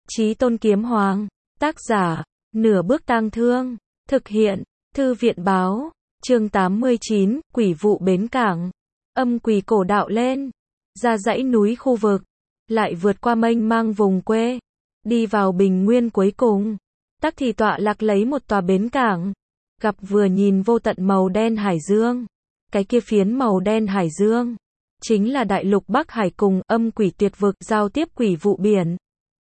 Chí Tôn Kiếm Hoàng, tác giả, Nửa Bước Tang Thương, thực hiện, Thư viện Báo, chương 89, Quỷ vụ bến cảng, âm quỷ cổ đạo lên, ra dãy núi khu vực, lại vượt qua mênh mang vùng quê, đi vào bình nguyên cuối cùng, tắc thì tọa lạc lấy một tòa bến cảng, gặp vừa nhìn vô tận màu đen hải dương, cái kia phiến màu đen hải dương, chính là đại lục Bắc Hải cùng âm quỷ tuyệt vực giao tiếp quỷ vụ biển.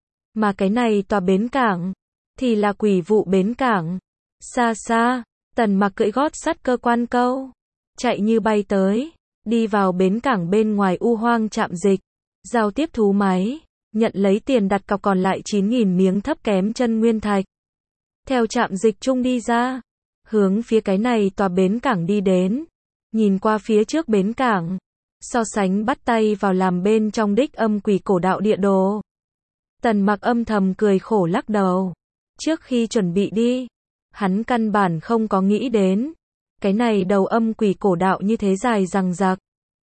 Mà cái này tòa bến cảng, thì là quỷ vụ bến cảng. Xa xa, Tần Mặc cưỡi gót sắt cơ quan câu, chạy như bay tới, đi vào bến cảng bên ngoài u hoang trạm dịch, giao tiếp thú máy, nhận lấy tiền đặt cọc còn lại 9.000 miếng thấp kém chân nguyên thạch. Theo trạm dịch chung đi ra, hướng phía cái này tòa bến cảng đi đến, nhìn qua phía trước bến cảng, so sánh bắt tay vào làm bên trong đích âm quỷ cổ đạo địa đồ. Tần Mặc âm thầm cười khổ lắc đầu. Trước khi chuẩn bị đi, hắn căn bản không có nghĩ đến, cái này đầu âm quỷ cổ đạo như thế dài dằng dặc.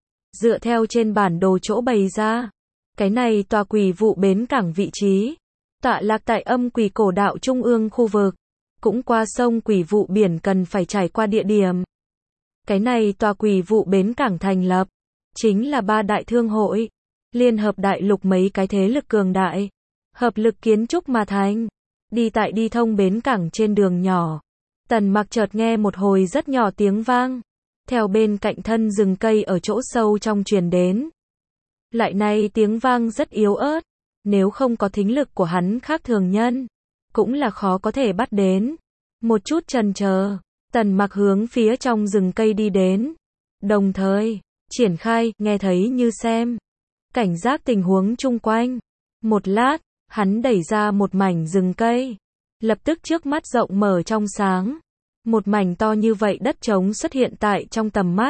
Dựa theo trên bản đồ chỗ bày ra, cái này tòa quỷ vụ bến cảng vị trí, tọa lạc tại âm quỷ cổ đạo trung ương khu vực, cũng qua sông quỷ vụ biển cần phải trải qua địa điểm. Cái này tòa quỷ vụ bến cảng thành lập, chính là 3 đại thương hội, liên hợp đại lục mấy cái thế lực cường đại, hợp lực kiến trúc mà thành. Đi thông bến cảng trên đường nhỏ, Tần Mặc chợt nghe một hồi rất nhỏ tiếng vang, theo bên cạnh thân rừng cây ở chỗ sâu trong truyền đến. Lại này tiếng vang rất yếu ớt, nếu không có thính lực của hắn khác thường nhân, cũng là khó có thể bắt đến. Một chút chần chờ, Tần Mặc hướng phía trong rừng cây đi đến, đồng thời triển khai nghe thấy như xem, cảnh giác tình huống chung quanh. Một lát, hắn đẩy ra một mảnh rừng cây, lập tức trước mắt rộng mở trong sáng, một mảnh to như vậy đất trống xuất hiện tại trong tầm mắt.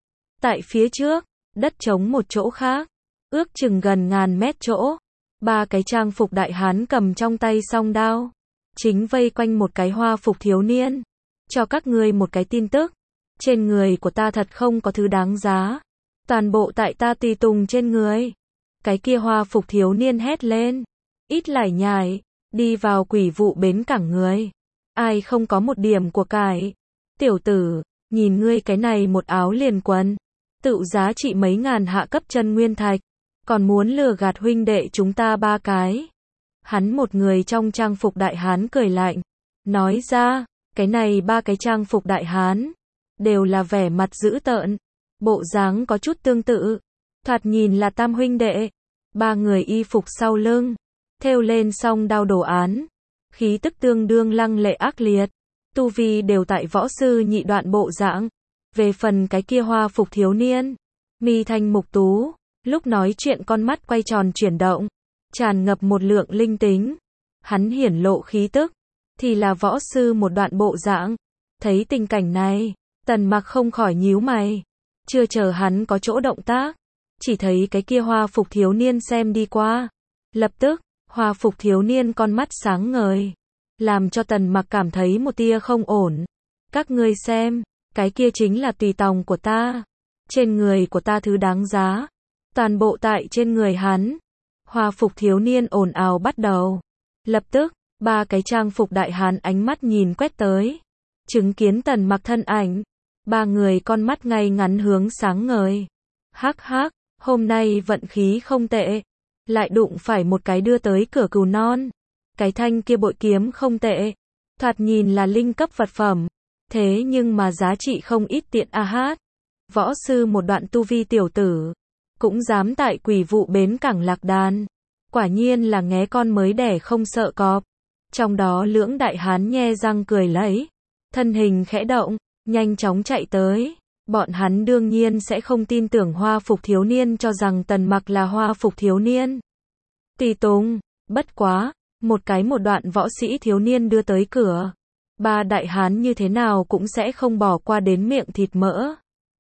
Tại phía trước, đất trống một chỗ khác, ước chừng gần ngàn mét chỗ, 3 cái trang phục đại hán cầm trong tay song đao, chính vây quanh một cái hoa phục thiếu niên. Cho các ngươi một cái tin tức, trên người của ta thật không có thứ đáng giá, toàn bộ tại ta tùy tùng trên người. Cái kia hoa phục thiếu niên hét lên, ít lải nhải, đi vào quỷ vụ bến cảng người, ai không có một điểm của cải. Tiểu tử, nhìn ngươi cái này một áo liền quần, tự giá trị mấy ngàn hạ cấp chân nguyên thạch, còn muốn lừa gạt huynh đệ chúng ta 3 cái. Hắn một người trong trang phục đại hán cười lạnh, nói ra, cái này 3 cái trang phục đại hán, đều là vẻ mặt dữ tợn, bộ dáng có chút tương tự, thoạt nhìn là tam huynh đệ. 3 người y phục sau lưng, thêu lên song đao đồ án, khí tức tương đương lăng lệ ác liệt, tu vi đều tại võ sư nhị đoạn bộ dạng. Về phần cái kia hoa phục thiếu niên, mi thanh mục tú, lúc nói chuyện con mắt quay tròn chuyển động, tràn ngập một lượng linh tính. Hắn hiển lộ khí tức, thì là võ sư một đoạn bộ dạng. Thấy tình cảnh này, Tần Mặc không khỏi nhíu mày. Chưa chờ hắn có chỗ động tác, chỉ thấy cái kia hoa phục thiếu niên xem đi qua. Lập tức, hoa phục thiếu niên con mắt sáng ngời, làm cho Tần Mặc cảm thấy một tia không ổn. Các ngươi xem, cái kia chính là tùy tòng của ta. Trên người của ta thứ đáng giá, toàn bộ tại trên người hắn. Hoa phục thiếu niên ồn ào bắt đầu. Lập tức, 3 cái trang phục đại hán ánh mắt nhìn quét tới, chứng kiến Tần Mặc thân ảnh. 3 người con mắt ngay ngắn hướng sáng ngời. Hắc hắc, hôm nay vận khí không tệ, lại đụng phải một cái đưa tới cửa cừu non. Cái thanh kia bội kiếm không tệ, thoạt nhìn là linh cấp vật phẩm, thế nhưng mà giá trị không ít tiện a hát. Võ sư một đoạn tu vi tiểu tử, cũng dám tại quỷ vụ bến cảng lạc đàn, quả nhiên là nghé con mới đẻ không sợ cọp. Trong đó lưỡng đại hán nhe răng cười lấy, thân hình khẽ động, nhanh chóng chạy tới. Bọn hắn đương nhiên sẽ không tin tưởng hoa phục thiếu niên cho rằng Tần Mặc là hoa phục thiếu niên tùy tùng. Bất quá, một đoạn võ sĩ thiếu niên đưa tới cửa, 3 đại hán như thế nào cũng sẽ không bỏ qua đến miệng thịt mỡ.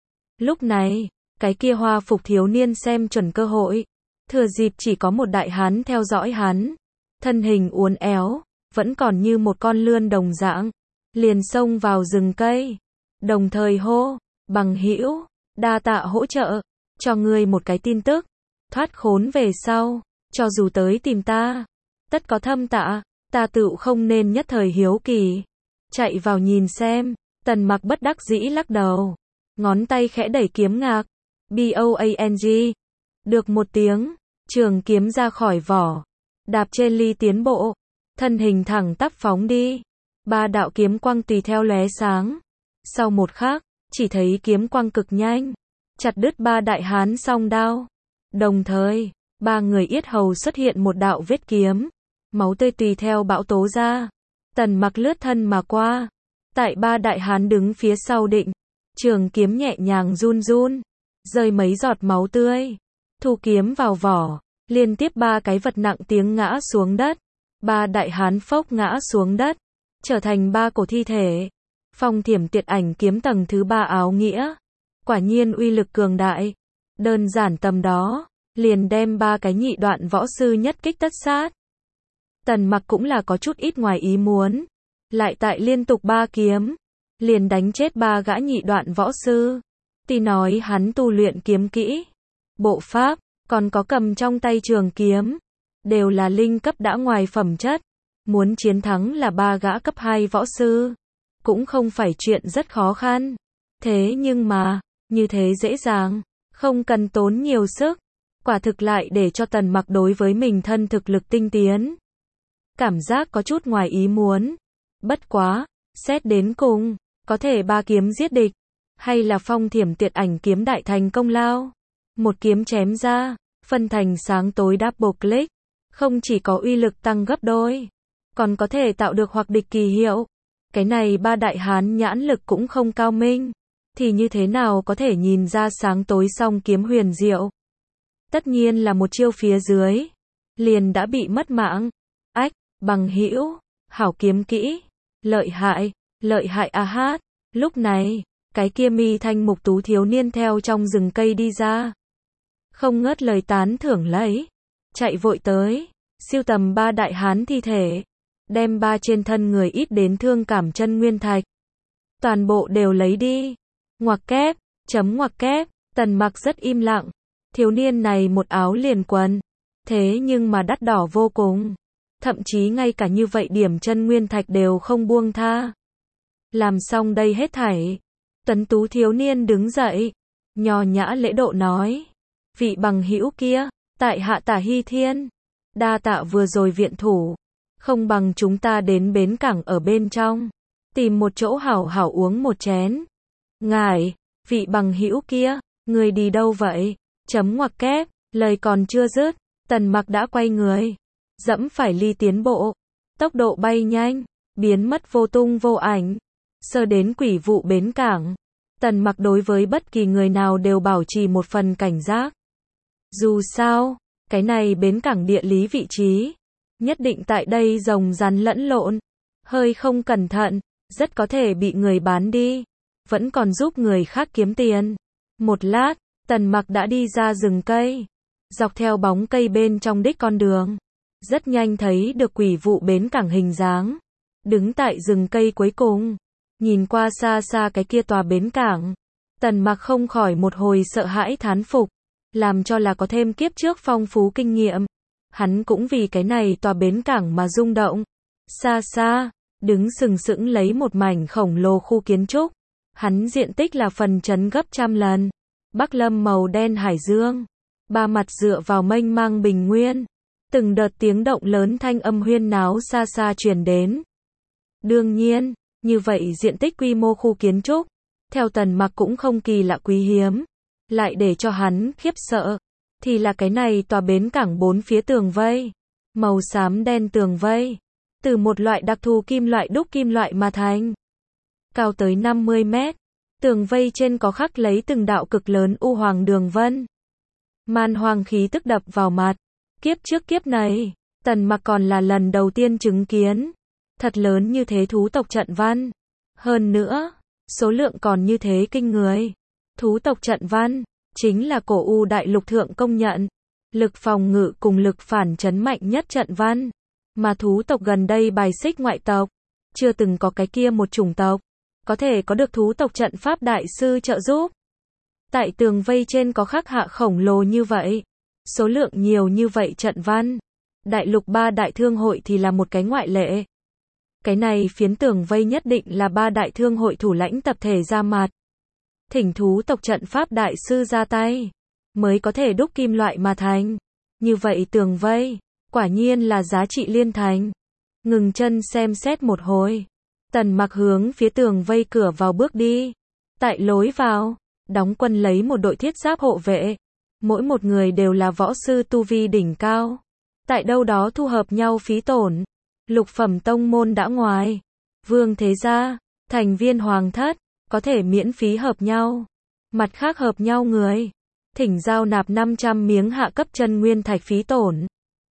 Lúc này, cái kia hoa phục thiếu niên xem chuẩn cơ hội, thừa dịp chỉ có một đại hán theo dõi hắn, thân hình uốn éo, vẫn còn như một con lươn đồng dạng, liền xông vào rừng cây, đồng thời hô, bằng hữu, đa tạ hỗ trợ, cho ngươi một cái tin tức, thoát khốn về sau, cho dù tới tìm ta, tất có thâm tạ, ta tựu không nên nhất thời hiếu kỳ. Chạy vào nhìn xem, Tần Mặc bất đắc dĩ lắc đầu. Ngón tay khẽ đẩy kiếm ngạc. BOANG. Được một tiếng, trường kiếm ra khỏi vỏ. Đạp trên ly tiến bộ. Thân hình thẳng tắp phóng đi. Ba đạo kiếm quang tùy theo lóe sáng. Sau một khắc, chỉ thấy kiếm quang cực nhanh. Chặt đứt ba đại hán song đao. Đồng thời, ba người yết hầu xuất hiện một đạo vết kiếm. Máu tươi tùy theo bão tố ra. Tần Mặc lướt thân mà qua. Tại ba đại hán đứng phía sau định. Trường kiếm nhẹ nhàng run run. Rơi mấy giọt máu tươi. Thu kiếm vào vỏ. Liên tiếp ba cái vật nặng tiếng ngã xuống đất. Ba đại hán phốc ngã xuống đất. Trở thành ba cổ thi thể. Phong Thiểm Tuyệt Ảnh kiếm tầng thứ 3 áo nghĩa. Quả nhiên uy lực cường đại. Đơn giản tầm đó. Liền đem ba cái nhị đoạn võ sư nhất kích tất sát. Tần Mặc cũng là có chút ít ngoài ý muốn. Lại tại liên tục ba kiếm. Liền đánh chết ba gã nhị đoạn võ sư. Tuy nói hắn tu luyện kiếm kỹ. Bộ pháp. Còn có cầm trong tay trường kiếm. Đều là linh cấp đã ngoài phẩm chất. Muốn chiến thắng là ba gã cấp 2 võ sư. Cũng không phải chuyện rất khó khăn. Thế nhưng mà, như thế dễ dàng. Không cần tốn nhiều sức. Quả thực lại để cho Tần Mặc đối với mình thân thực lực tinh tiến. Cảm giác có chút ngoài ý muốn. Bất quá, xét đến cùng, có thể ba kiếm giết địch. Hay là Phong Thiểm Tuyệt Ảnh kiếm đại thành công lao. Một kiếm chém ra, phân thành sáng tối double click. Không chỉ có uy lực tăng gấp đôi, còn có thể tạo được hoặc địch kỳ hiệu. Cái này ba đại hán nhãn lực cũng không cao minh. Thì như thế nào có thể nhìn ra sáng tối song kiếm huyền diệu. Tất nhiên là một chiêu phía dưới. Liền đã bị mất mạng. Ách, bằng hữu, hảo kiếm kỹ. Lợi hại a hát. Lúc này, cái kia mi thanh mục tú thiếu niên theo trong rừng cây đi ra. Không ngớt lời tán thưởng lấy. Chạy vội tới, siêu tầm ba đại hán thi thể. Đem ba trên thân người ít đến thương cảm chân nguyên thạch. Toàn bộ đều lấy đi. Ngoặc kép, ngoặc kép, Tần Mặc rất im lặng. Thiếu niên này một áo liền quần. Thế nhưng mà đắt đỏ vô cùng. Thậm chí ngay cả như vậy điểm chân nguyên thạch đều không buông tha. Làm xong đây hết thảy. Tuấn tú thiếu niên đứng dậy. Nho nhã lễ độ nói. Vị bằng hữu kia, tại hạ Tả Hy Thiên. Đa tạ vừa rồi viện thủ. Không bằng chúng ta đến bến cảng ở bên trong. Tìm một chỗ hảo hảo uống một chén. Ngài, vị bằng hữu kia, người đi đâu vậy? Ngoặc kép, lời còn chưa dứt. Tần Mặc đã quay người. Dẫm phải ly tiến bộ. Tốc độ bay nhanh. Biến mất vô tung vô ảnh. Sơ đến quỷ vụ bến cảng. Tần Mặc đối với bất kỳ người nào đều bảo trì một phần cảnh giác. Dù sao, cái này bến cảng địa lý vị trí. Nhất định tại đây rồng rắn lẫn lộn. Hơi không cẩn thận, rất có thể bị người bán đi. Vẫn còn giúp người khác kiếm tiền. Một lát, Tần Mặc đã đi ra rừng cây. Dọc theo bóng cây bên trong đích con đường. Rất nhanh thấy được quỷ vụ bến cảng hình dáng. Đứng tại rừng cây cuối cùng. Nhìn qua xa xa cái kia tòa bến cảng. Tần Mặc không khỏi một hồi sợ hãi thán phục. Làm cho là có thêm kiếp trước phong phú kinh nghiệm. Hắn cũng vì cái này tòa bến cảng mà rung động. Xa xa, đứng sừng sững lấy một mảnh khổng lồ khu kiến trúc. Hắn diện tích là phần chấn gấp trăm lần. Bắc lâm màu đen hải dương. Ba mặt dựa vào mênh mang bình nguyên. Từng đợt tiếng động lớn thanh âm huyên náo xa xa truyền đến. Đương nhiên, như vậy diện tích quy mô khu kiến trúc. Theo Tần Mặc cũng không kỳ lạ quý hiếm. Lại để cho hắn khiếp sợ. Thì là cái này tòa bến cảng bốn phía tường vây. Màu xám đen tường vây. Từ một loại đặc thù kim loại đúc kim loại mà thành. Cao tới 50 mét. Tường vây trên có khắc lấy từng đạo cực lớn u hoàng đường vân. Man hoang khí tức đập vào mặt. Kiếp trước kiếp này, Tần Mặc còn là lần đầu tiên chứng kiến. Thật lớn như thế thú tộc trận văn. Hơn nữa, số lượng còn như thế kinh người. Thú tộc trận văn, chính là cổ u đại lục thượng công nhận. Lực phòng ngự cùng lực phản chấn mạnh nhất trận văn. Mà thú tộc gần đây bài xích ngoại tộc. Chưa từng có cái kia một chủng tộc. Có thể có được thú tộc trận pháp đại sư trợ giúp. Tại tường vây trên có khắc hạ khổng lồ như vậy. Số lượng nhiều như vậy trận văn. Đại lục ba đại thương hội thì là một cái ngoại lệ. Cái này phiến tường vây nhất định là ba đại thương hội thủ lãnh tập thể ra mặt. Thỉnh thú tộc trận pháp đại sư ra tay, mới có thể đúc kim loại mà thành. Như vậy tường vây, quả nhiên là giá trị liên thành. Ngừng chân xem xét một hồi. Tần Mặc hướng phía tường vây cửa vào bước đi. Tại lối vào, đóng quân lấy một đội thiết giáp hộ vệ. Mỗi một người đều là võ sư tu vi đỉnh cao. Tại đâu đó thu hợp nhau phí tổn. Lục phẩm tông môn đã ngoài. Vương thế gia, thành viên hoàng thất, có thể miễn phí hợp nhau. Mặt khác hợp nhau người, thỉnh giao nạp 500 miếng hạ cấp chân nguyên thạch phí tổn.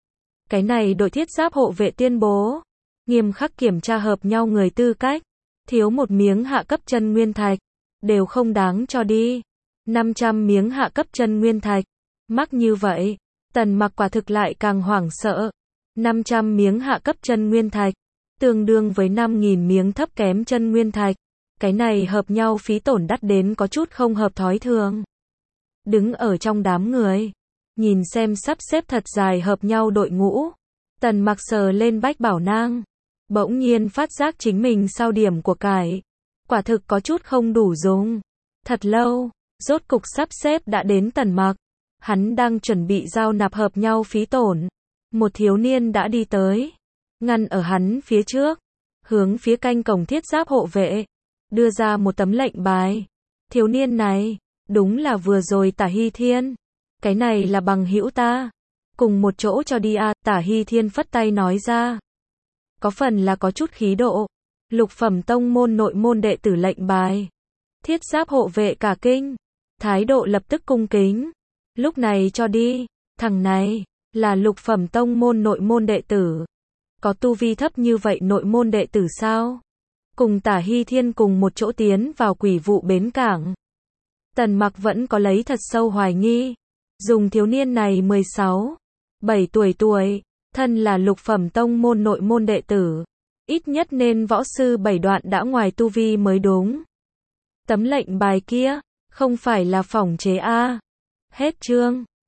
Cái này đội thiết giáp hộ vệ tuyên bố, nghiêm khắc kiểm tra hợp nhau người tư cách, thiếu một miếng hạ cấp chân nguyên thạch, đều không đáng cho đi. 500 miếng hạ cấp chân nguyên thạch, mắc như vậy, Tần Mặc quả thực lại càng hoảng sợ. 500 miếng hạ cấp chân nguyên thạch, tương đương với 5.000 miếng thấp kém chân nguyên thạch. Cái này hợp nhau phí tổn đắt đến có chút không hợp thói thường. Đứng ở trong đám người, nhìn xem sắp xếp thật dài hợp nhau đội ngũ, Tần Mặc sờ lên bách bảo nang, bỗng nhiên phát giác chính mình sao điểm của cải, quả thực có chút không đủ dùng. Thật lâu, rốt cục sắp xếp đã đến Tần Mặc, hắn đang chuẩn bị giao nạp hợp nhau phí tổn, một thiếu niên đã đi tới, ngăn ở hắn phía trước, hướng phía canh cổng thiết giáp hộ vệ, đưa ra một tấm lệnh bài. Thiếu niên này, đúng là vừa rồi Tả Hy Thiên. Cái này là bằng hữu ta. Cùng một chỗ cho đi à, Tả Hy Thiên phất tay nói ra. Có phần là có chút khí độ. Lục phẩm tông môn nội môn đệ tử lệnh bài. Thiết giáp hộ vệ cả kinh. Thái độ lập tức cung kính. Lúc này cho đi, thằng này, là lục phẩm tông môn nội môn đệ tử. Có tu vi thấp như vậy nội môn đệ tử sao? Cùng Tả Hy Thiên cùng một chỗ tiến vào quỷ vụ bến cảng. Tần Mặc vẫn có lấy thật sâu hoài nghi. Dùng thiếu niên này 16, 7 tuổi, thân là lục phẩm tông môn nội môn đệ tử. Ít nhất nên võ sư 7 đoạn đã ngoài tu vi mới đúng. Tấm lệnh bài kia, không phải là phỏng chế A. Hết chương.